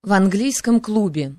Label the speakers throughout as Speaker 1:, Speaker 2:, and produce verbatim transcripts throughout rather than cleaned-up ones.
Speaker 1: В английском клубе.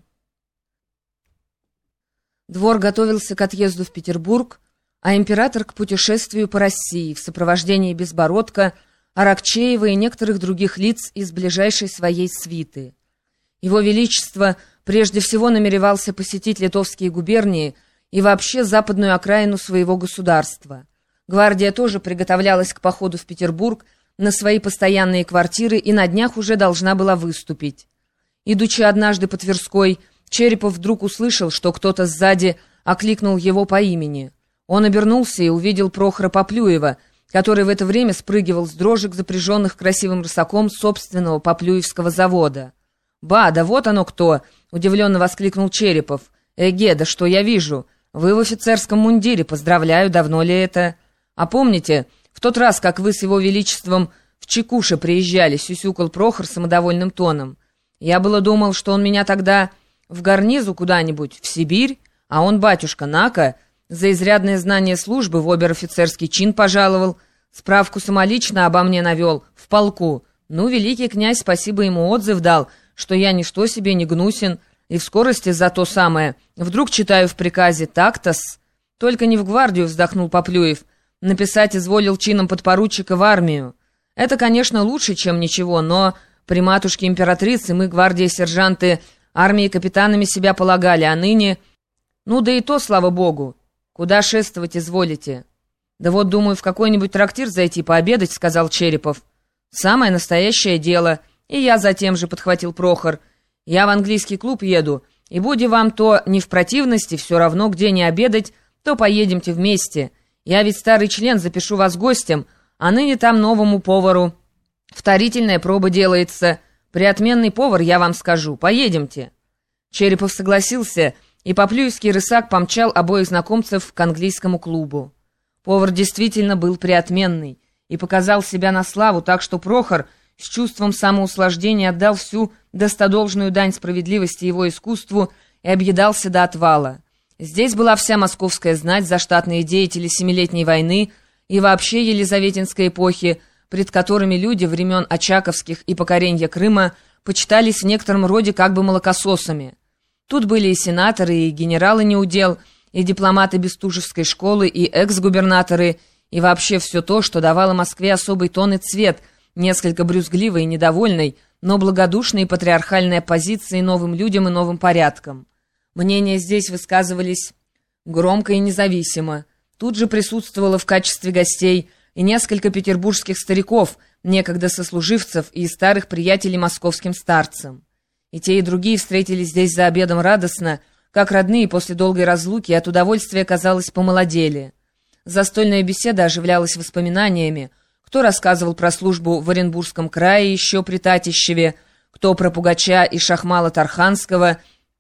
Speaker 1: Двор готовился к отъезду в Петербург, а император к путешествию по России в сопровождении Безбородка, Аракчеева и некоторых других лиц из ближайшей своей свиты. Его Величество прежде всего намеревался посетить литовские губернии и вообще западную окраину своего государства. Гвардия тоже приготовлялась к походу в Петербург на свои постоянные квартиры и на днях уже должна была выступить. Идучи однажды по Тверской, Черепов вдруг услышал, что кто-то сзади окликнул его по имени. Он обернулся и увидел Прохора Поплюева, который в это время спрыгивал с дрожек, запряженных красивым рысаком собственного Поплюевского завода. «Ба, да вот оно кто!» — удивленно воскликнул Черепов. «Эге, да что я вижу! Вы в офицерском мундире, поздравляю, давно ли это? А помните, в тот раз, как вы с его величеством в Чекуше приезжали?» — сюсюкал Прохор самодовольным тоном. «Я было думал, что он меня тогда в гарнизу куда-нибудь, в Сибирь, а он, батюшка, на-ка, за изрядное знание службы в обер-офицерский чин пожаловал, справку самолично обо мне навел, в полку. Ну, великий князь, спасибо ему, отзыв дал, что я ничто себе не гнусен, и в скорости за то самое. Вдруг читаю в приказе так-то-с. Только не в гвардию, вздохнул Поплюев, написать изволил чином подпоручика в армию. Это, конечно, лучше, чем ничего, но при матушке императрице мы, гвардии сержанты, армии капитанами себя полагали, а ныне... Ну да и то, слава богу. Куда шествовать изволите? Да вот, думаю, в какой-нибудь трактир зайти пообедать, сказал Черепов. Самое настоящее дело. И я затем же, подхватил Прохор. Я в английский клуб еду, и будь вам то не в противности, все равно где не обедать, то поедемте вместе. Я ведь старый член, запишу вас гостем, а ныне там новому повару вторительная проба делается. Приотменный повар, я вам скажу. Поедемте. Черепов согласился, и Поплюевский рысак помчал обоих знакомцев к английскому клубу. Повар действительно был приотменный и показал себя на славу, так что Прохор с чувством самоуслаждения отдал всю достодолжную дань справедливости его искусству и объедался до отвала. Здесь была вся московская знать, заштатные деятели Семилетней войны и вообще елизаветинской эпохи, пред которыми люди времен Очаковских и покоренья Крыма почитались в некотором роде как бы молокососами. Тут были и сенаторы, и генералы неудел, и дипломаты Бестужевской школы, и экс-губернаторы, и вообще все то, что давало Москве особый тон и цвет, несколько брюзгливой и недовольной, но благодушной и патриархальной оппозиции новым людям и новым порядкам. Мнения здесь высказывались громко и независимо. Тут же присутствовало в качестве гостей и несколько петербургских стариков, некогда сослуживцев и старых приятелей московским старцам. И те, и другие встретились здесь за обедом радостно, как родные после долгой разлуки, и от удовольствия, казалось, помолодели. Застольная беседа оживлялась воспоминаниями, кто рассказывал про службу в Оренбургском крае еще при Татищеве, кто про Пугача и Шахмала Тарханского,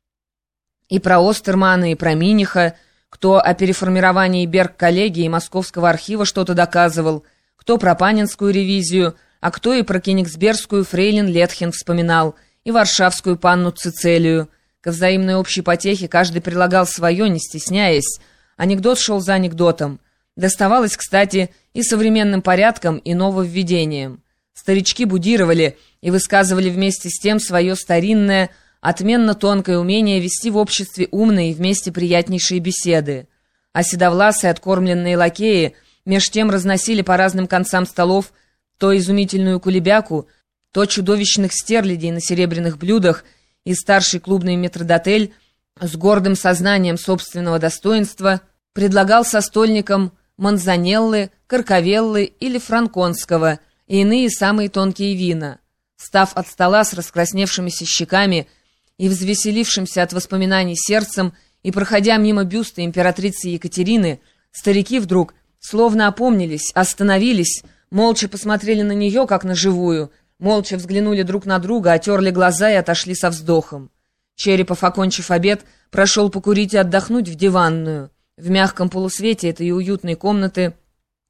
Speaker 1: и про Остермана, и про Миниха, кто о переформировании Берг-коллегии и Московского архива что-то доказывал, кто про Панинскую ревизию, а кто и про Кенигсбергскую фрейлин Летхен вспоминал, и Варшавскую панну Цицелию. Ко взаимной общей потехе каждый прилагал свое, не стесняясь. Анекдот шел за анекдотом. Доставалось, кстати, и современным порядкам, и нововведениям. Старички будировали и высказывали вместе с тем свое старинное, отменно тонкое умение вести в обществе умные и вместе приятнейшие беседы. А седовласые откормленные лакеи меж тем разносили по разным концам столов то изумительную кулебяку, то чудовищных стерлядей на серебряных блюдах, и старший клубный метрдотель с гордым сознанием собственного достоинства предлагал состольникам манзанеллы, каркавеллы или франконского и иные самые тонкие вина. Став от стола с раскрасневшимися щеками и взвеселившимся от воспоминаний сердцем и проходя мимо бюста императрицы Екатерины, старики вдруг, словно опомнились, остановились, молча посмотрели на нее, как на живую, молча взглянули друг на друга, отерли глаза и отошли со вздохом. Черепов, окончив обед, прошел покурить и отдохнуть в диванную. В мягком полусвете этой уютной комнаты